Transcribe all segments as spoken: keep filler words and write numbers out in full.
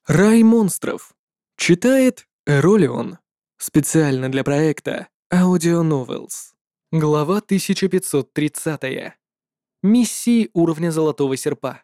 Рай монстров. Читает Эролион. Специально для проекта Audio Novels. Глава тысяча пятьсот тридцать. Миссии уровня Золотого Серпа.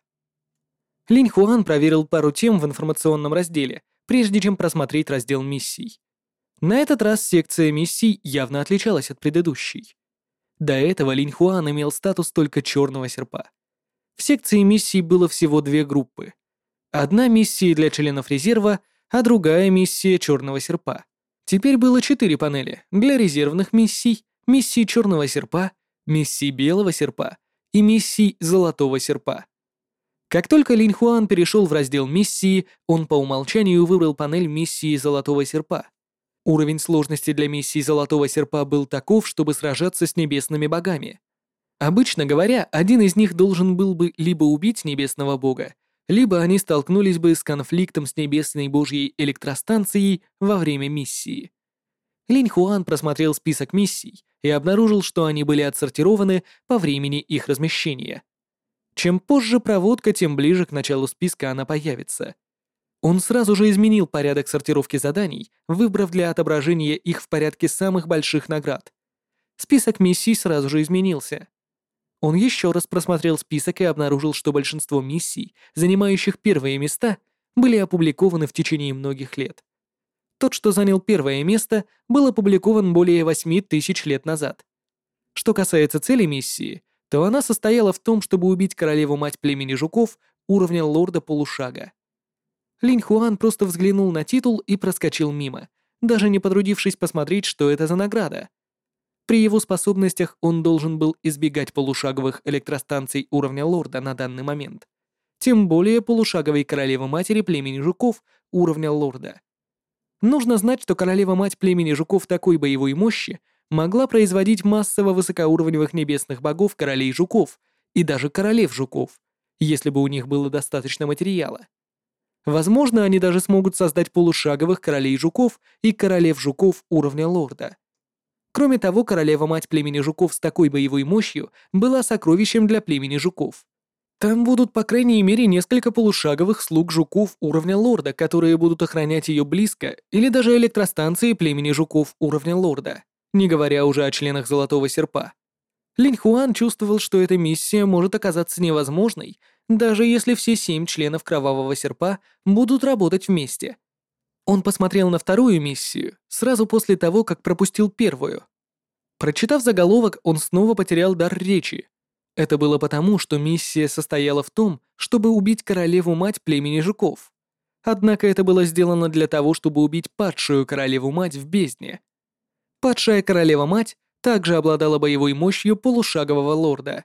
Линь Хуан проверил пару тем в информационном разделе, прежде чем просмотреть раздел миссий. На этот раз секция миссий явно отличалась от предыдущей. До этого Линь Хуан имел статус только Черного Серпа. В секции миссий было всего две группы. Одна миссия для членов резерва, а другая миссия Черного Серпа. Теперь было четыре панели для резервных миссий, миссий Черного Серпа, миссий Белого Серпа и миссий Золотого Серпа. Как только Линь Хуан перешел в раздел миссии, он по умолчанию выбрал панель миссии Золотого Серпа. Уровень сложности для миссии Золотого Серпа был таков, чтобы сражаться с небесными богами. Обычно говоря, один из них должен был бы либо убить небесного бога, либо они столкнулись бы с конфликтом с небесной божьей электростанцией во время миссии. Линь Хуан просмотрел список миссий и обнаружил, что они были отсортированы по времени их размещения. Чем позже проводка, тем ближе к началу списка она появится. Он сразу же изменил порядок сортировки заданий, выбрав для отображения их в порядке самых больших наград. Список миссий сразу же изменился. Он еще раз просмотрел список и обнаружил, что большинство миссий, занимающих первые места, были опубликованы в течение многих лет. Тот, что занял первое место, был опубликован более восьми тысяч лет назад. Что касается цели миссии, то она состояла в том, чтобы убить королеву-мать племени жуков уровня лорда полушага. Линь Хуан просто взглянул на титул и проскочил мимо, даже не потрудившись посмотреть, что это за награда. При его способностях он должен был избегать полушаговых электростанций уровня лорда на данный момент. Тем более полушаговой королевы-матери племени жуков уровня лорда. Нужно знать, что королева-мать племени жуков такой боевой мощи могла производить массово высокоуровневых небесных богов королей жуков и даже королев жуков, если бы у них было достаточно материала. Возможно, они даже смогут создать полушаговых королей жуков и королев жуков уровня лорда. Кроме того, королева-мать племени жуков с такой боевой мощью была сокровищем для племени жуков. Там будут, по крайней мере, несколько полушаговых слуг жуков уровня лорда, которые будут охранять ее близко, или даже электростанции племени жуков уровня лорда, не говоря уже о членах Золотого Серпа. Линь Хуан чувствовал, что эта миссия может оказаться невозможной, даже если все семь членов Кровавого Серпа будут работать вместе. Он посмотрел на вторую миссию сразу после того, как пропустил первую. Прочитав заголовок, он снова потерял дар речи. Это было потому, что миссия состояла в том, чтобы убить королеву-мать племени жуков. Однако это было сделано для того, чтобы убить падшую королеву-мать в бездне. Падшая королева-мать также обладала боевой мощью полушагового лорда.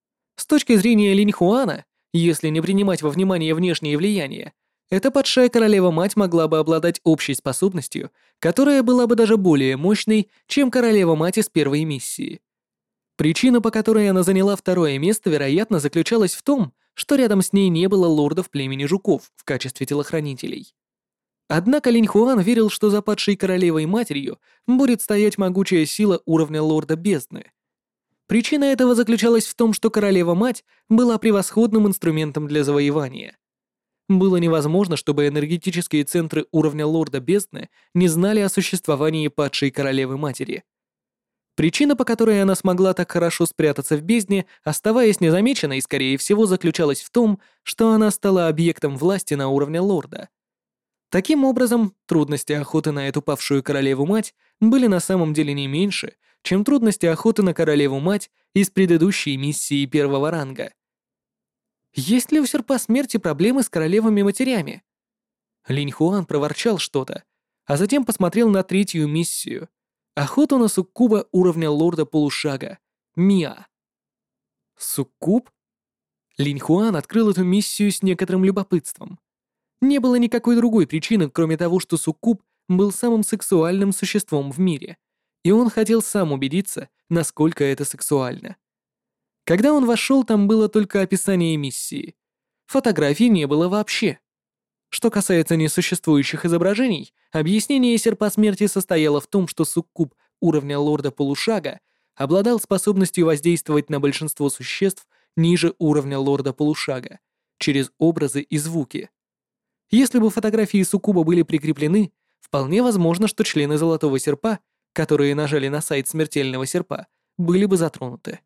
С точки зрения Линь Хуана, если не принимать во внимание внешние влияния, эта падшая королева-мать могла бы обладать общей способностью, которая была бы даже более мощной, чем королева-мать из первой миссии. Причина, по которой она заняла второе место, вероятно, заключалась в том, что рядом с ней не было лордов племени жуков в качестве телохранителей. Однако Линь Хуан верил, что за падшей королевой-матерью будет стоять могучая сила уровня лорда бездны. Причина этого заключалась в том, что королева-мать была превосходным инструментом для завоевания. Было невозможно, чтобы энергетические центры уровня лорда бездны не знали о существовании падшей королевы-матери. Причина, по которой она смогла так хорошо спрятаться в бездне, оставаясь незамеченной, скорее всего, заключалась в том, что она стала объектом власти на уровне лорда. Таким образом, трудности охоты на эту павшую королеву-мать были на самом деле не меньше, чем трудности охоты на королеву-мать из предыдущей миссии первого ранга. Есть ли у Серпа Смерти проблемы с королевами-матерями? Линь Хуан проворчал что-то, а затем посмотрел на третью миссию — охоту на суккуба уровня лорда полушага, Миа. Суккуб? Линь Хуан открыл эту миссию с некоторым любопытством. Не было никакой другой причины, кроме того, что суккуб был самым сексуальным существом в мире, и он хотел сам убедиться, насколько это сексуально. Когда он вошел, там было только описание миссии. Фотографий не было вообще. Что касается несуществующих изображений, объяснение Серпа Смерти состояло в том, что суккуб уровня лорда полушага обладал способностью воздействовать на большинство существ ниже уровня лорда полушага через образы и звуки. Если бы фотографии суккуба были прикреплены, вполне возможно, что члены Золотого Серпа, которые нажали на сайт Смертельного Серпа, были бы затронуты.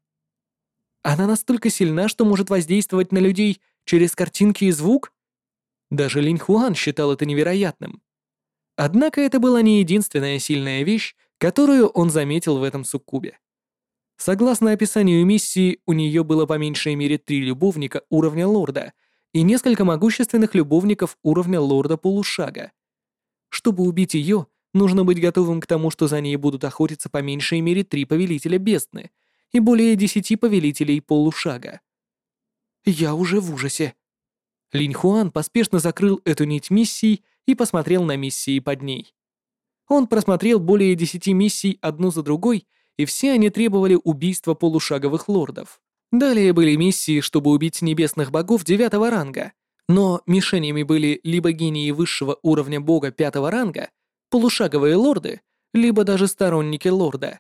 Она настолько сильна, что может воздействовать на людей через картинки и звук? Даже Линь Хуан считал это невероятным. Однако это была не единственная сильная вещь, которую он заметил в этом суккубе. Согласно описанию миссии, у нее было по меньшей мере три любовника уровня лорда и несколько могущественных любовников уровня лорда полушага. Чтобы убить ее, нужно быть готовым к тому, что за ней будут охотиться по меньшей мере три повелителя бездны и более десяти повелителей полушага. Я уже в ужасе. Линь Хуан поспешно закрыл эту нить миссий и посмотрел на миссии под ней. Он просмотрел более десяти миссий одну за другой, и все они требовали убийства полушаговых лордов. Далее были миссии, чтобы убить небесных богов девятого ранга, но мишенями были либо гении высшего уровня бога пятого ранга, полушаговые лорды, либо даже сторонники лорда.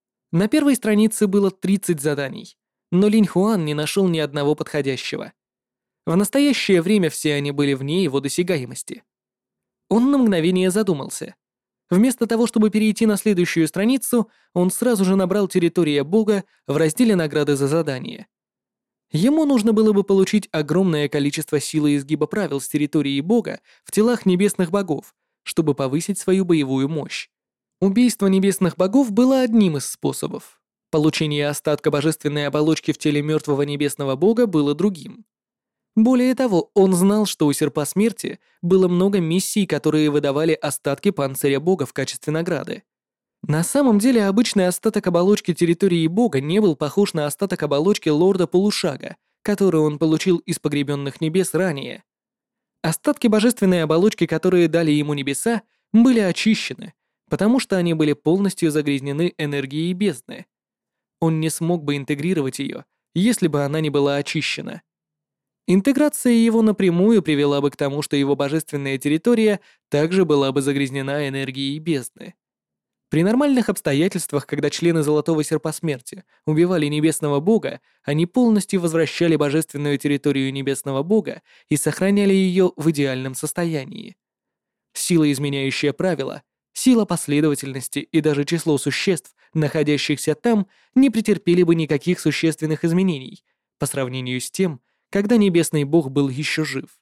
На первой странице было тридцать заданий, но Линь Хуан не нашел ни одного подходящего. В настоящее время все они были вне его досягаемости. Он на мгновение задумался. Вместо того, чтобы перейти на следующую страницу, он сразу же набрал «Территория Бога» в разделе «Награды за задание». Ему нужно было бы получить огромное количество силы изгиба правил с территории Бога в телах небесных богов, чтобы повысить свою боевую мощь. Убийство небесных богов было одним из способов. Получение остатка божественной оболочки в теле мертвого небесного бога было другим. Более того, он знал, что у Серпа Смерти было много миссий, которые выдавали остатки панциря бога в качестве награды. На самом деле, обычный остаток оболочки территории бога не был похож на остаток оболочки лорда полушага, который он получил из погребенных небес ранее. Остатки божественной оболочки, которые дали ему небеса, были очищены, потому что они были полностью загрязнены энергией бездны. Он не смог бы интегрировать ее, если бы она не была очищена. Интеграция его напрямую привела бы к тому, что его божественная территория также была бы загрязнена энергией бездны. При нормальных обстоятельствах, когда члены Золотого Серпа Смерти убивали Небесного Бога, они полностью возвращали божественную территорию Небесного Бога и сохраняли ее в идеальном состоянии. Сила, изменяющая правила, сила последовательности и даже число существ, находящихся там, не претерпели бы никаких существенных изменений по сравнению с тем, когда Небесный Бог был еще жив.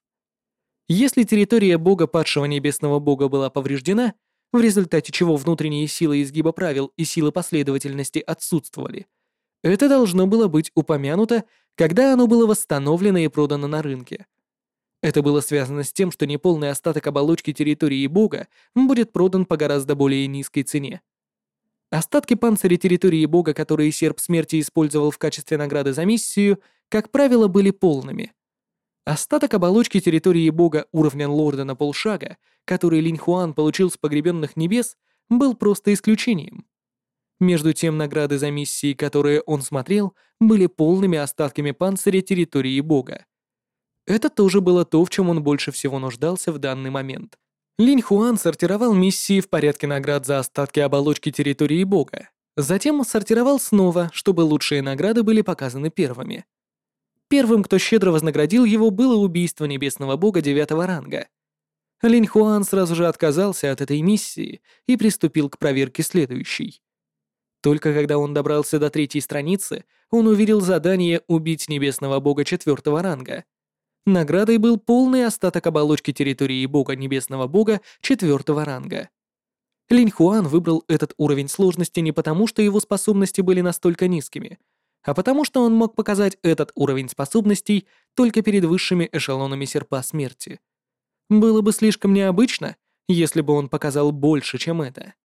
Если территория Бога падшего Небесного Бога была повреждена, в результате чего внутренние силы изгиба правил и силы последовательности отсутствовали, это должно было быть упомянуто, когда оно было восстановлено и продано на рынке. Это было связано с тем, что неполный остаток оболочки территории Бога будет продан по гораздо более низкой цене. Остатки панциря территории Бога, которые Серп Смерти использовал в качестве награды за миссию, как правило, были полными. Остаток оболочки территории Бога уровня лорда на полшага, который Линь Хуан получил с погребенных небес, был просто исключением. Между тем, награды за миссии, которые он смотрел, были полными остатками панциря территории Бога. Это тоже было то, в чем он больше всего нуждался в данный момент. Линь Хуан сортировал миссии в порядке наград за остатки оболочки территории Бога. Затем сортировал снова, чтобы лучшие награды были показаны первыми. Первым, кто щедро вознаградил его, было убийство небесного бога девятого ранга. Линь Хуан сразу же отказался от этой миссии и приступил к проверке следующей. Только когда он добрался до третьей страницы, он увидел задание «Убить небесного бога четвертого ранга». Наградой был полный остаток оболочки территории бога небесного бога четвертого ранга. Линь Хуан выбрал этот уровень сложности не потому, что его способности были настолько низкими, а потому что он мог показать этот уровень способностей только перед высшими эшелонами Серпа Смерти. Было бы слишком необычно, если бы он показал больше, чем это.